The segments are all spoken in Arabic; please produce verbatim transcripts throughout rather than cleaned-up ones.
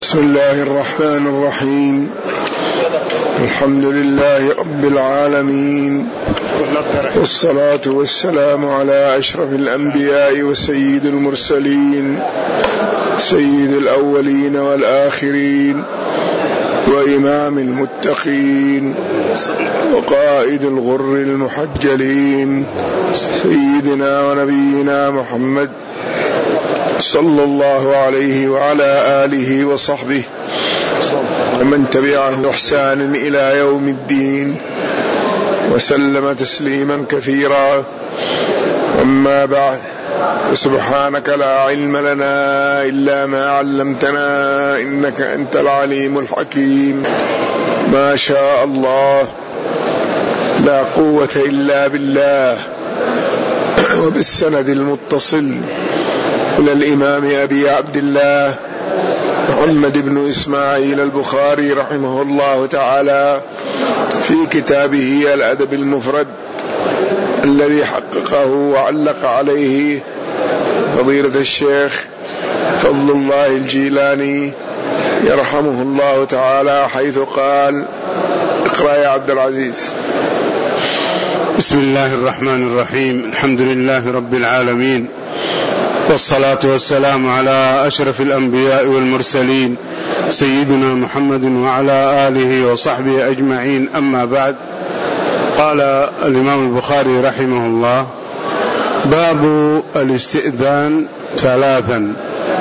بسم الله الرحمن الرحيم. الحمد لله رب العالمين، والصلاة والسلام على أشرف الأنبياء وسيد المرسلين، سيد الأولين والآخرين، وإمام المتقين، وقائد الغر المحجلين، سيدنا ونبينا محمد صلى الله عليه وعلى آله وصحبه ومن تبعه بإحسان إلى يوم الدين، وسلم تسليما كثيرا. أما بعد، سبحانك لا علم لنا إلا ما علمتنا إنك أنت العليم الحكيم. ما شاء الله، لا قوة إلا بالله. وبالسند المتصل إلى الإمام أبي عبد الله محمد بن إسماعيل البخاري رحمه الله تعالى في كتابه الأدب المفرد الذي حققه وعلق عليه فضيلة الشيخ فضل الله الجيلاني يرحمه الله تعالى، حيث قال: اقرأ يا عبد العزيز. بسم الله الرحمن الرحيم. الحمد لله رب العالمين، والصلاة والسلام على أشرف الأنبياء والمرسلين، سيدنا محمد وعلى آله وصحبه أجمعين. أما بعد، قال الإمام البخاري رحمه الله: باب الاستئذان ثلاثا.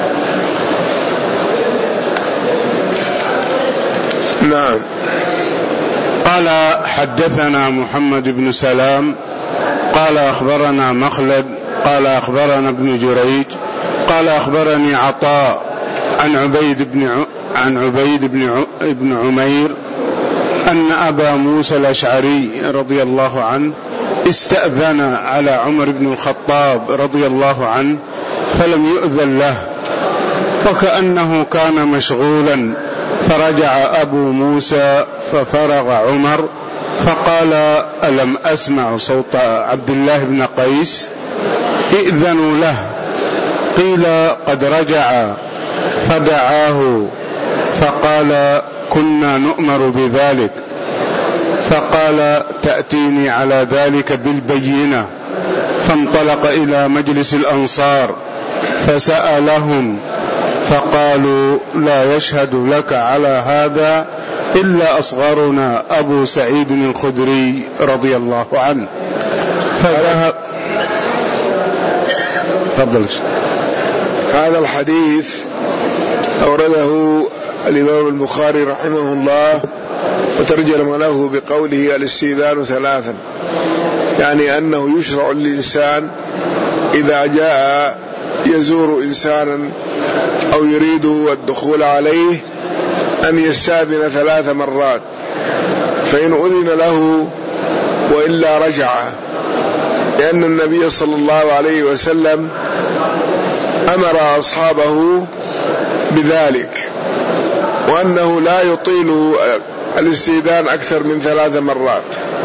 نعم. قال: حدثنا محمد بن سلام قال أخبرنا مخلد قال أخبرنا ابن جريج قال أخبرني عطاء عن عبيد بن ع... عن عبيد بن ع... ابن عمير أن أبا موسى الأشعري رضي الله عنه استأذن على عمر بن الخطاب رضي الله عنه فلم يؤذن له، وكأنه كان مشغولا، فرجع أبو موسى ففرغ عمر فقال: ألم أسمع صوت عبد الله بن قيس؟ ائذنوا له. قيل: قد رجع. فدعاه فقال: كنا نؤمر بذلك. فقال: تأتيني على ذلك بالبينة. فانطلق إلى مجلس الأنصار فسألهم فقالوا: لا يشهد لك على هذا إلا أصغرنا أبو سعيد الخدري رضي الله عنه. فذهب. تفضل. هذا الحديث أورده الإمام البخاري رحمه الله وترجم له بقوله: الاستئذان ثلاثا، يعني أنه يشرع للإنسان إذا جاء يزور إنسانا أو يريد الدخول عليه أن يستأذن ثلاث مرات، فإن أذن له وإلا رجع، لأن النبي صلى الله عليه وسلم أمر أصحابه بذلك، وأنه لا يطيل الاستئذان أكثر من ثلاث مرات،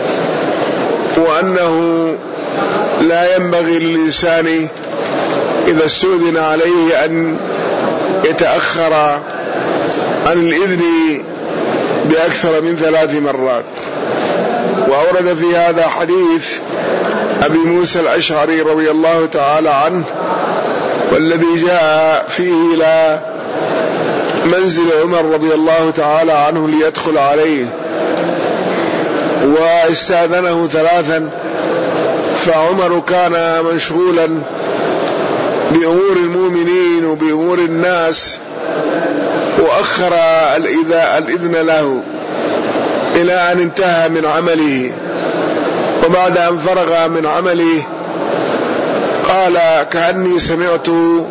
وأنه لا ينبغي للإنسان إذا استؤذن عليه أن يتأخر عن الإذن بأكثر من ثلاث مرات. وأورد في هذا حديث أبي موسى الأشعري رضي الله تعالى عنه، والذي جاء فيه إلى منزل عمر رضي الله تعالى عنه ليدخل عليه، واستأذنه ثلاثا، فعمر كان مشغولا بأمور المؤمنين وبأمور الناس، وأخر الإذن له إلى أن انتهى من عمله. وبعد أن فرغ من عمله قال: كأني سمعت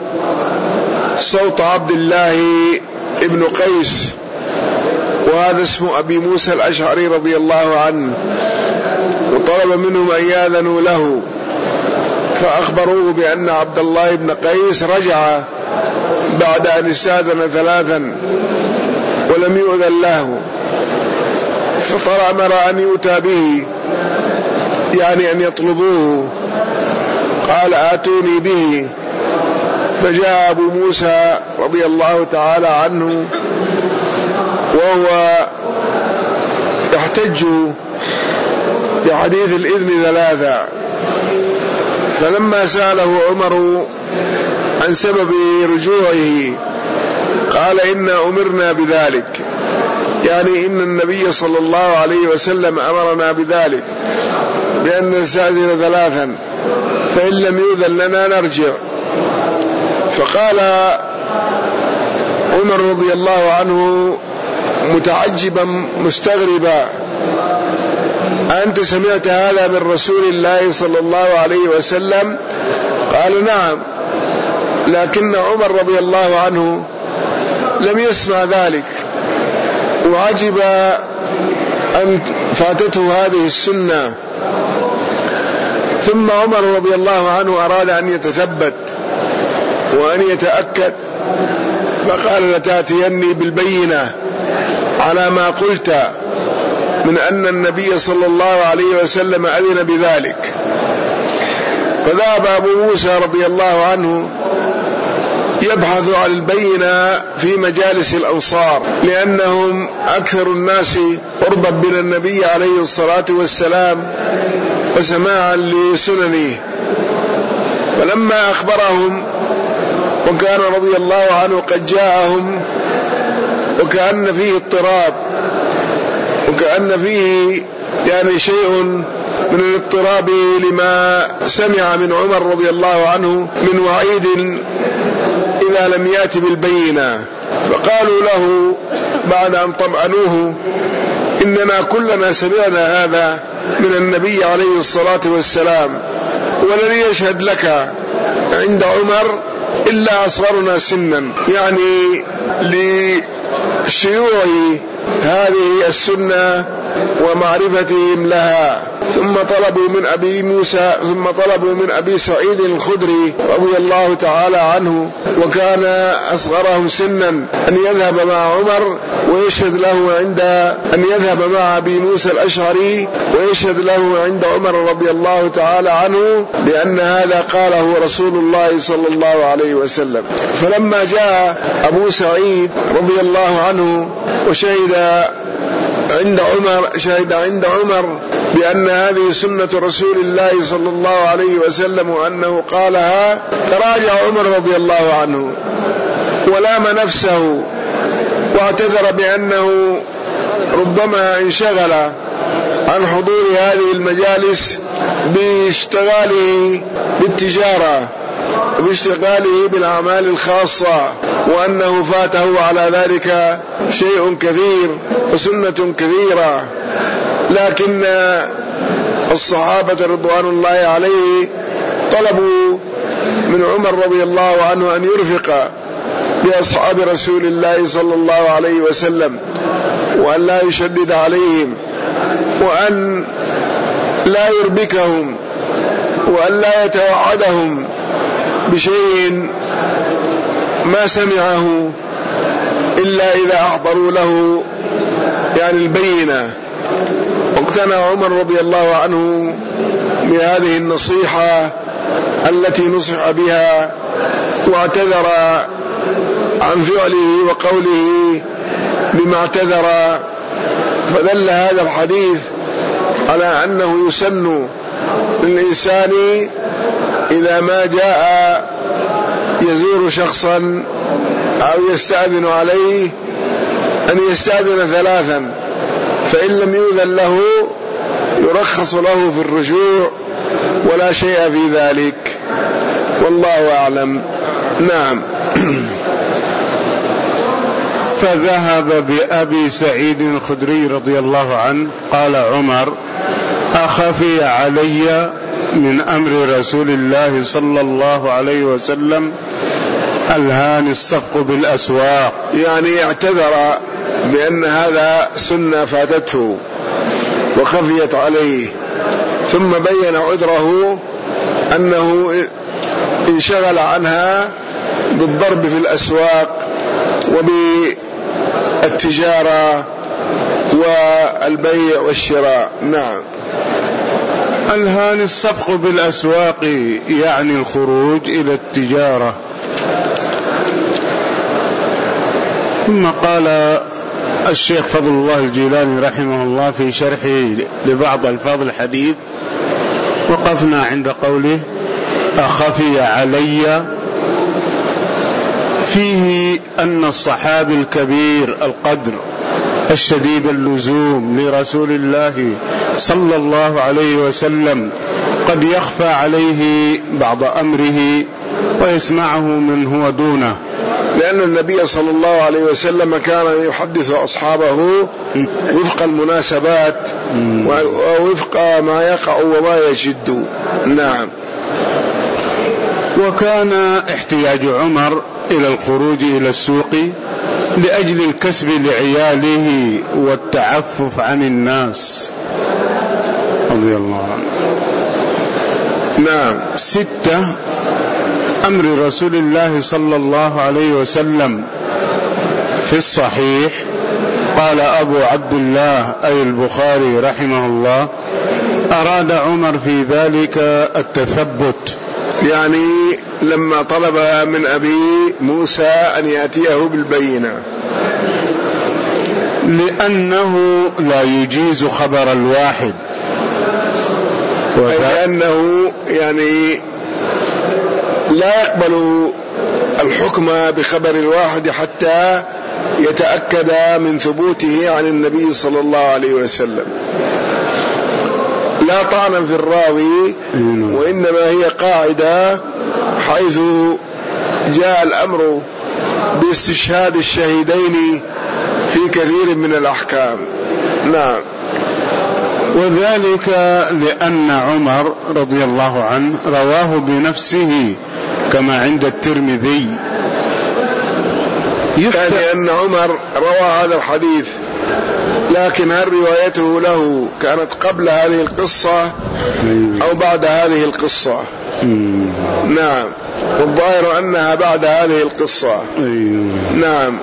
صوت عبد الله ابن قيس، وهذا اسم أبي موسى الأشعري رضي الله عنه، وطلب منهم أن يأذنوا له، فأخبروه بأن عبد الله بن قيس رجع بعد أن استأذن ثلاثا ولم يؤذن له، فأمر أن يؤتى به، يعني أن يطلبوه. قال: آتوني به. فجاء أبو موسى رضي الله تعالى عنه وهو يحتج بحديث الإذن ثلاثة. فلما سأله عمر عن سبب رجوعه قال إنا أمرنا بذلك، يعني إن النبي صلى الله عليه وسلم أمرنا بذلك، بأن نستأذن ثلاثا، فإن لم يؤذن لنا نرجع. فقال عمر رضي الله عنه متعجبا مستغربا: أنت سمعت هذا من رسول الله صلى الله عليه وسلم؟ قال: نعم، لكن عمر رضي الله عنه لم يسمع ذلك، وعجب أن فاتته هذه السنة. ثم عمر رضي الله عنه أراد أن يتثبت وأن يتأكد، فقال: لتأتيني بالبينة على ما قلت من أن النبي صلى الله عليه وسلم أذن بذلك. فذهب أبو موسى رضي الله عنه يبحث عن البينة في مجالس الأنصار، لأنهم أكثر الناس قربا من النبي عليه الصلاة والسلام وسماعا لسننه. فلما أخبرهم وكان رضي الله عنه قد جاءهم وكأن فيه اضطراب، وكأن فيه يعني شيء من الاضطراب لما سمع من عمر رضي الله عنه من وعيد إذا لم يأت بالبينة. فقالوا له بعد أن طمأنوه: إننا كلنا سمعنا هذا من النبي عليه الصلاة والسلام، ولن يشهد لك عند عمر إلا أصغرنا سنا، يعني لشيوع هذه السنة ومعرفتهم لها. ثم طلبوا من أبي موسى ثم طلبوا من أبي سعيد الخدري رضي الله تعالى عنه، وكان أصغرهم سنا، أن يذهب مع عمر ويشهد له عند أن يذهب مع أبي موسى الأشعري ويشهد له عند عمر رضي الله تعالى عنه بأن هذا قاله رسول الله صلى الله عليه وسلم. فلما جاء أبو سعيد رضي الله عنه وشهد عند عمر شهد عند عمر بأن هذه سنة رسول الله صلى الله عليه وسلم وأنه قالها، تراجع عمر رضي الله عنه ولام نفسه واعتذر بأنه ربما انشغل عن حضور هذه المجالس باشتغاله بالتجارة وباشتغاله بالأعمال الخاصة، وأنه فاته على ذلك شيء كثير وسنة كثيرة. لكن الصحابة رضوان الله عليه طلبوا من عمر رضي الله عنه أن يرفق بأصحاب رسول الله صلى الله عليه وسلم، وأن لا يشدد عليهم، وأن لا يربكهم، وأن لا يتوعدهم بشيء ما سمعه إلا إذا أحضروا له يعني البينة. واقتنع عمر رضي الله عنه بهذه النصيحة التي نصح بها، واعتذر عن فعله وقوله بما اعتذر. فدل هذا الحديث على أنه يسن للإنسان إذا ما جاء يزور شخصا أو يستأذن عليه أن يستأذن ثلاثا، فإن لم يؤذن له يرخص له في الرجوع ولا شيء في ذلك، والله أعلم. نعم. فذهب بأبي سعيد الخدري رضي الله عنه قال عمر: أخفي علي من أمر رسول الله صلى الله عليه وسلم ألهاني الصفق بالأسواق، يعني اعتذر بأن هذا سنة فاتته وخفيت عليه، ثم بين عذره أنه انشغل عنها بالضرب في الأسواق وبالتجارة والبيع والشراء. نعم. ألهاني الصفق بالأسواق يعني الخروج إلى التجارة. ثم قال الشيخ فضل الله الجيلاني رحمه الله في شرحه لبعض ألفاظ الحديث وقفنا عند قوله أخفي علي، فيه أن الصحابي الكبير القدر الشديد اللزوم لرسول الله صلى الله عليه وسلم قد يخفى عليه بعض أمره ويسمعه من هو دونه، لأن النبي صلى الله عليه وسلم كان يحدث أصحابه وفق المناسبات ووفق ما يقع وما يجد. نعم. وكان احتياج عمر إلى الخروج إلى السوق لأجل الكسب لعياله والتعفف عن الناس رضي الله عنه. نعم. ستة، أمر رسول الله صلى الله عليه وسلم في الصحيح، قال أبو عبد الله أي البخاري رحمه الله: أراد عمر في ذلك التثبت، يعني لما طلب من أبي موسى أن يأتيه بالبينة، لأنه لا يجيز خبر الواحد، لأنه يعني لا يقبل الحكم بخبر الواحد حتى يتأكد من ثبوته عن النبي صلى الله عليه وسلم. لا طعنا في الراوي، وإنما هي قاعدة حيث جاء الأمر باستشهاد الشهيدين في كثير من الأحكام. نعم. وذلك لأن عمر رضي الله عنه رواه بنفسه كما عند الترمذي، يعني أن عمر روى هذا الحديث، لكن هل روايته له كانت قبل هذه القصة أو بعد هذه القصة؟ نعم، والظاهر أنها بعد هذه القصة. نعم.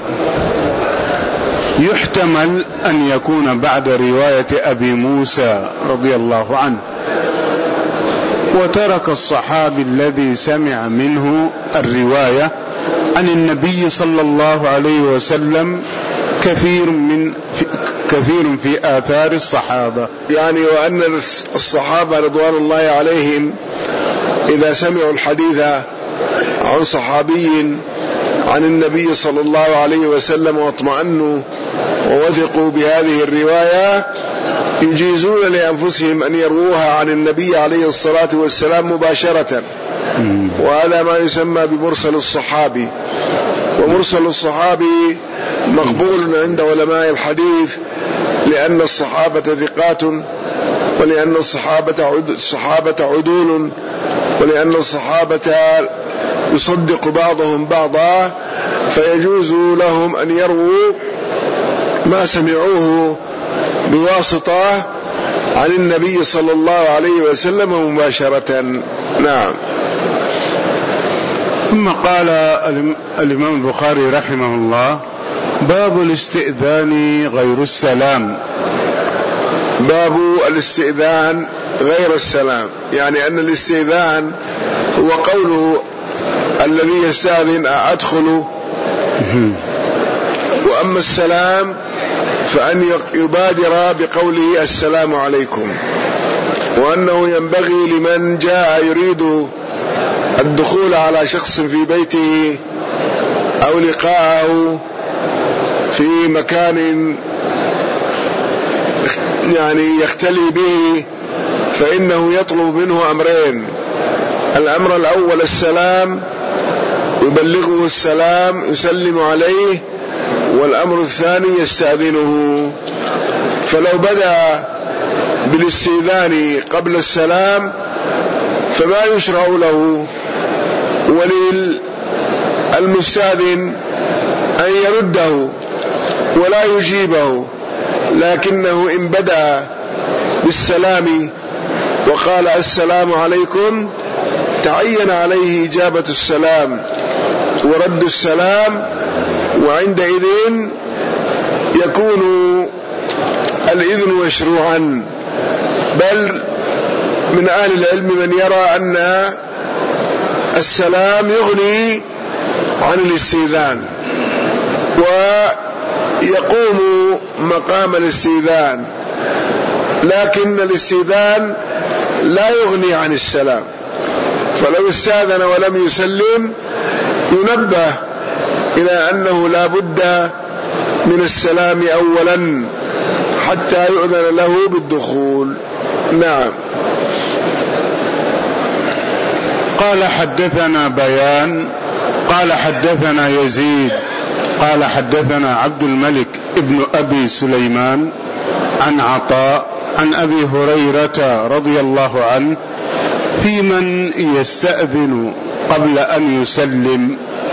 يحتمل أن يكون بعد رواية أبي موسى رضي الله عنه، وترك الصحابي الذي سمع منه الرواية عن النبي صلى الله عليه وسلم كثير من في كثير في آثار الصحابة، يعني وأن الصحابة رضوان الله عليهم إذا سمعوا الحديث عن صحابي عن النبي صلى الله عليه وسلم واطمأنوا ووثقوا بهذه الرواية يجيزون لأنفسهم أن يروها عن النبي عليه الصلاة والسلام مباشرة، وهذا ما يسمى بمرسل الصحابي. ومرسل الصحابي مقبول عند علماء الحديث لأن الصحابة ثقات، ولأن الصحابة الصحابة عدول، ولأن الصحابة يصدق بعضهم بعضا، فيجوز لهم أن يرووا ما سمعوه بواسطة عن النبي صلى الله عليه وسلم مباشرة. نعم. ثم قال الإمام البخاري رحمه الله: باب الاستئذان غير السلام. باب الاستئذان غير السلام، يعني أن الاستئذان هو قوله الذي يستأذن أدخل، وأما السلام فأن يبادر بقوله السلام عليكم، وأنه ينبغي لمن جاء يريد الدخول على شخص في بيته أو لقاءه في مكان يعني يختلي به، فإنه يطلب منه أمرين: الأمر الأول السلام، يبلغه السلام يسلم عليه، والأمر الثاني يستأذنه. فلو بدأ بالاستئذان قبل السلام فما يشرع له وللمستأذن أن يرده ولا يجيبه، لكنه إن بدأ بالسلام وقال السلام عليكم تعين عليه إجابة السلام ورد السلام، وعندئذ يكون الإذن مشروعا. بل من أهل العلم من يرى أن السلام يغني عن الاستئذان، يقوم مقام الاستئذان، لكن الاستئذان لا يغني عن السلام، فلو استأذن ولم يسلم ينبه إلى أنه لا بد من السلام أولا حتى يؤذن له بالدخول. نعم. قال حدثنا بيان قال حدثنا يزيد قال حدثنا عبد الملك ابن أبي سليمان عن عطاء عن أبي هريرة رضي الله عنه في من يستأذن قبل أن يسلم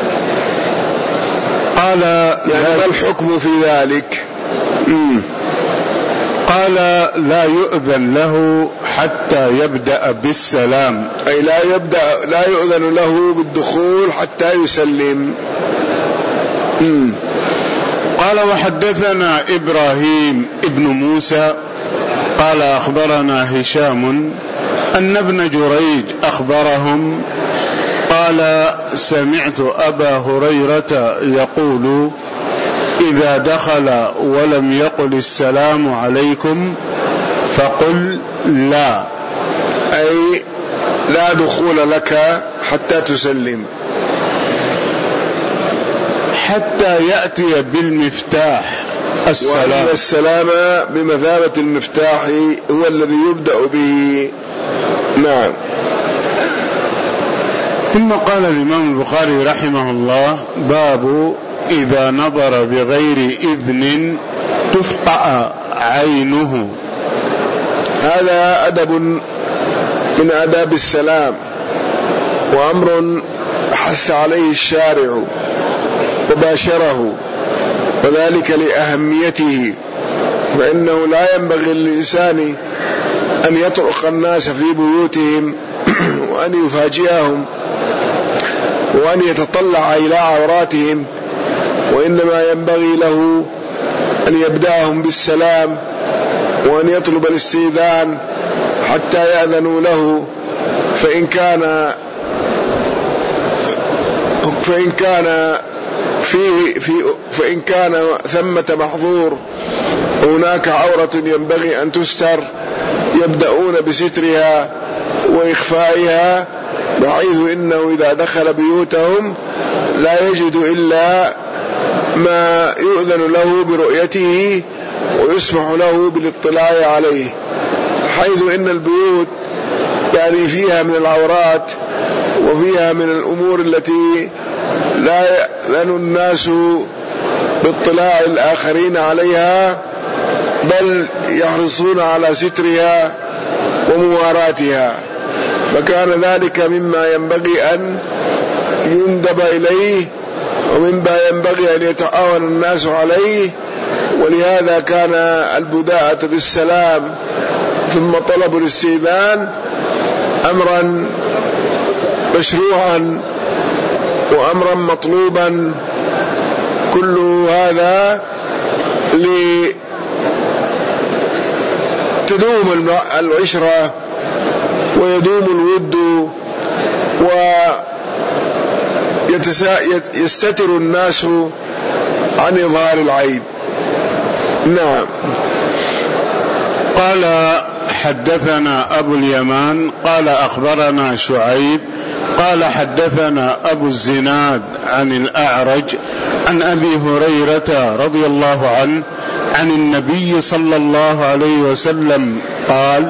قال يعني ما الحكم في ذلك؟ مم. قال لا يؤذن له حتى يبدأ بالسلام، أي لا يبدأ لا يؤذن له بالدخول حتى يسلم. مم. قال وحدثنا إبراهيم ابن موسى قال أخبرنا هشام أن ابن جريج أخبرهم قال سمعت أبا هريرة يقول إذا دخل ولم يقل السلام عليكم فقل لا، أي لا دخول لك حتى تسلم، حتى يأتي بالمفتاح السلام، وأن السلام بمثابة المفتاح هو الذي يبدأ به. نعم. ثم قال الإمام البخاري رحمه الله باب إذا نظر بغير إذن تفقأ عينه. هذا أدب من آداب السلام، وأمر حث عليه الشارع وباشره، وذلك لأهميته، فإنه لا ينبغي للإنسان أن يطرق الناس في بيوتهم وأن يفاجئهم وأن يتطلع إلى عوراتهم، وإنما ينبغي له أن يبدأهم بالسلام وأن يطلب الاستئذان حتى يأذنوا له، فإن كان فإن كان في في فإن كان ثمة محظور هناك عورة ينبغي أن تستر يبدأون بسترها وإخفائها، بحيث إنه إذا دخل بيوتهم لا يجد إلا ما يؤذن له برؤيته ويسمح له بالاطلاع عليه، حيث إن البيوت يعني فيها من العورات وفيها من الأمور التي لا يأذن الناس باطلاع الآخرين عليها، بل يحرصون على سترها ومواراتها، فكان ذلك مما ينبغي أن يندب إليه ومما ينبغي أن يتعاون الناس عليه، ولهذا كان البداءة بالسلام ثم طلب الاستئذان أمرا مشروعا وأمرا مطلوبا، كل هذا لتدوم العشرة ويدوم الود ويستتر الناس عن إظهار العيب. نعم. قال حدثنا أبو اليمان قال أخبرنا شعيب قال حدثنا أبو الزناد عن الأعرج عن أبي هريرة رضي الله عنه عن النبي صلى الله عليه وسلم قال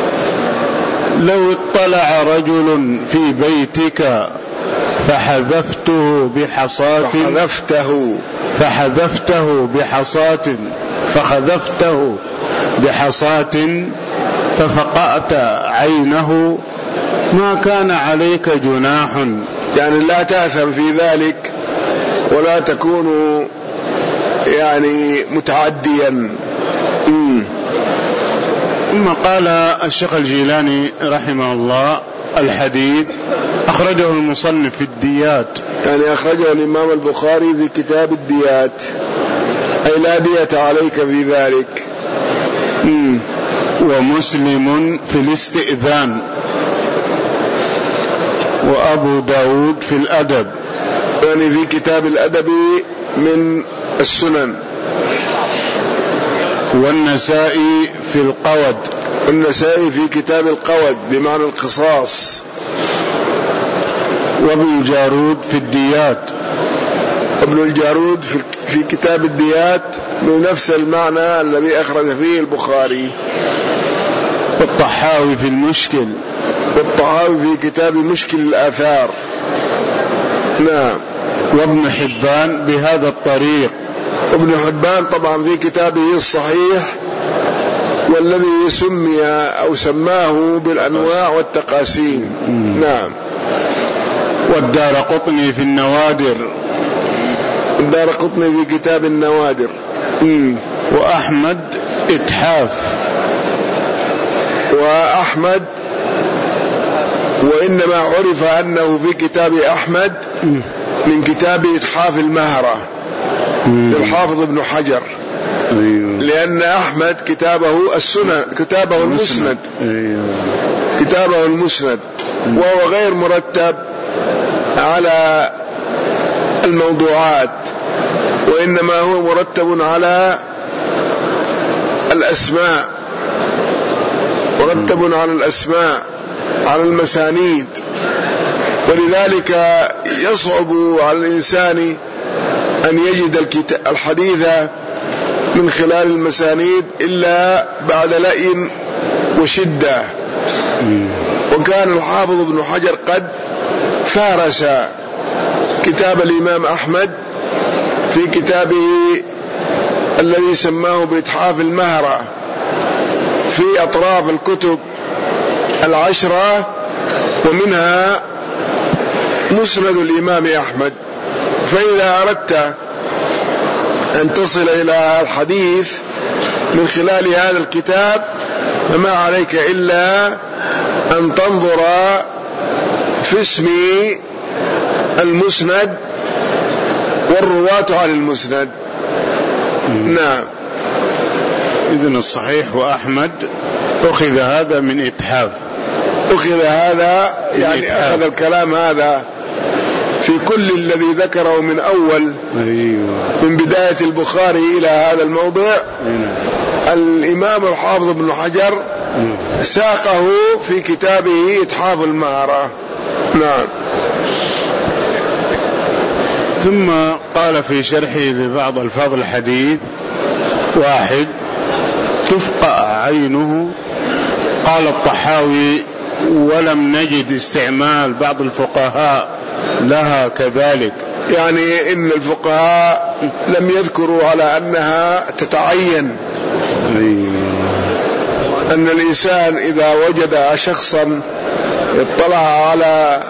لو اطلع رجل في بيتك فحذفته بحصاة فحذفته فحذفته بحصاة فخذفته بحصاة ففقأت عينه ما كان عليك جناح، يعني لا تأثم في ذلك ولا تكون يعني متعديا. ثم قال الشيخ الجيلاني رحمه الله الحديث أخرجه المصنف في الديات، يعني أخرجه الإمام البخاري في كتاب الديات، أي لا دية عليك في ذلك. مم. ومسلم في الاستئذان، وأبو داود في الأدب، يعني في كتاب الأدب من السنن. والنسائي في القود، النسائي في كتاب القود بمعنى القصاص. وابن الجارود في الديات، ابن الجارود في كتاب الديات بنفس المعنى الذي أخرج فيه البخاري. والطحاوي في المشكل، والطحاوي في كتاب مشكل الآثار. نعم. وابن حبان بهذا الطريق، ابن حبان طبعا في كتابه الصحيح والذي سمي أو سماه بالأنواع والتقاسيم. نعم. والدارقطني في النوادر، الدارقطني في كتاب النوادر. مم. وأحمد إتحاف، وأحمد وإنما عرف أنه في كتاب أحمد من كتاب إتحاف المهرة للحافظ ابن حجر، لأن أحمد كتابه السنة كتابه المسند، كتابه المسند وهو غير مرتب على الموضوعات، وإنما هو مرتب على الأسماء، مرتب على الأسماء على المسانيد، ولذلك يصعب على الإنسان أن يجد الحديث من خلال المسانيد إلا بعد لأي وشدة. وكان الحافظ ابن حجر قد فارس كتاب الإمام أحمد في كتابه الذي سماه بإتحاف المهرة في أطراف الكتب العشرة، ومنها مسند الإمام أحمد. فإذا أردت أن تصل إلى الحديث من خلال هذا الكتاب فما عليك إلا أن تنظر في اسم المسند والرواة عن المسند. نعم. إذن الصحيح وأحمد أخذ هذا من إتحاف، أخذ هذا يعني أخذ الكلام هذا في كل الذي ذكره من أول من بداية البخاري إلى هذا الموضع. الإمام الحافظ ابن حجر ساقه في كتابه إتحاف المهرة. نعم. ثم قال في شرحه لبعض الفاظ الحديث: واحد، تفقأ عينه. قال الطحاوي: ولم نجد استعمال بعض الفقهاء لها كذلك، يعني إن الفقهاء لم يذكروا على أنها تتعين، أن الإنسان إذا وجد شخصا اطلع على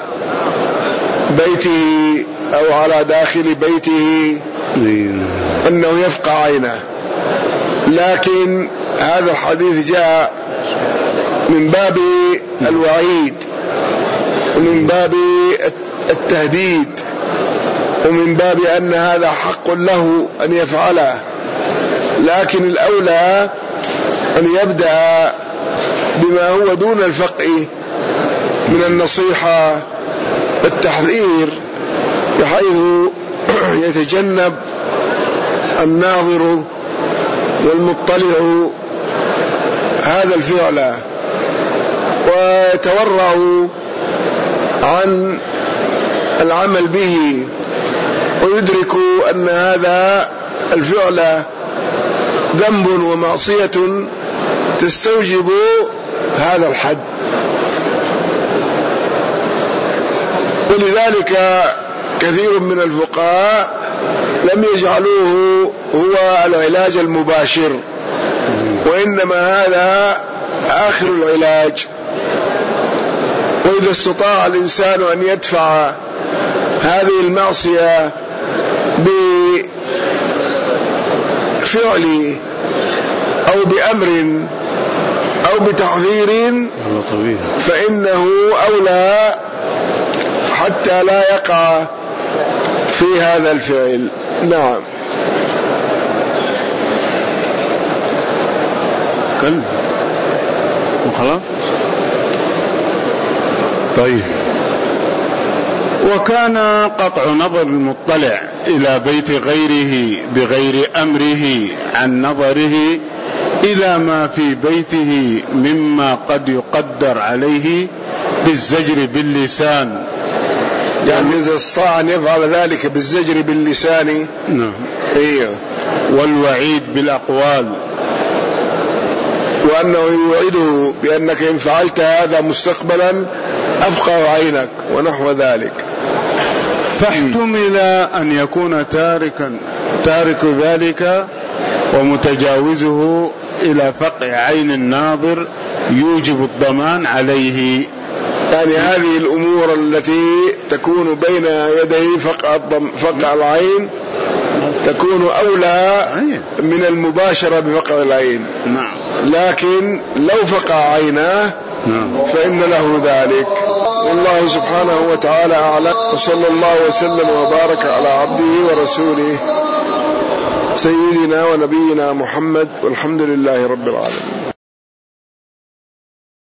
بيته أو على داخل بيته أنه يفقع عينه. لكن هذا الحديث جاء من باب الوعيد ومن باب التهديد ومن باب أن هذا حق له أن يفعله، لكن الأولى أن يبدأ بما هو دون الفقه من النصيحة والتحذير، بحيث يتجنب الناظر والمطلع هذا الفعل ويتورع عن العمل به، ويدرك أن هذا الفعل ذنب ومعصية تستوجب هذا الحد. ولذلك كثير من الفقهاء لم يجعلوه هو العلاج المباشر، وإنما هذا آخر العلاج. وإذا استطاع الإنسان أن يدفع هذه المعصية بفعل أو بأمر أو بتحذير فإنه أولى حتى لا يقع في هذا الفعل. نعم. كلب وخلاص. طيب. وكان قطع نظر المطلع إلى بيت غيره بغير أمره عن نظره إلى ما في بيته مما قد يقدر عليه بالزجر باللسان. يعني إذا استطاع أن يفعل ذلك بالزجر باللسان. نعم. إيه. والوعيد بالأقوال، وأنه يوعده بأنك إن فعلت هذا مستقبلا أفقع عينك ونحو ذلك. فاحتمل أن يكون تاركا تارك ذلك ومتجاوزه إلى فقع عين الناظر يوجب الضمان عليه. يعني هذه الأمور التي تكون بين يدي فقع, فقع العين تكون أولى من المباشرة بفقع العين. نعم. لكن لو فقع عيناه فإن له ذلك. والله سبحانه وتعالى أعلم، وصلى الله وسلم وبارك على عبده ورسوله سيدنا ونبينا محمد، والحمد لله رب العالمين.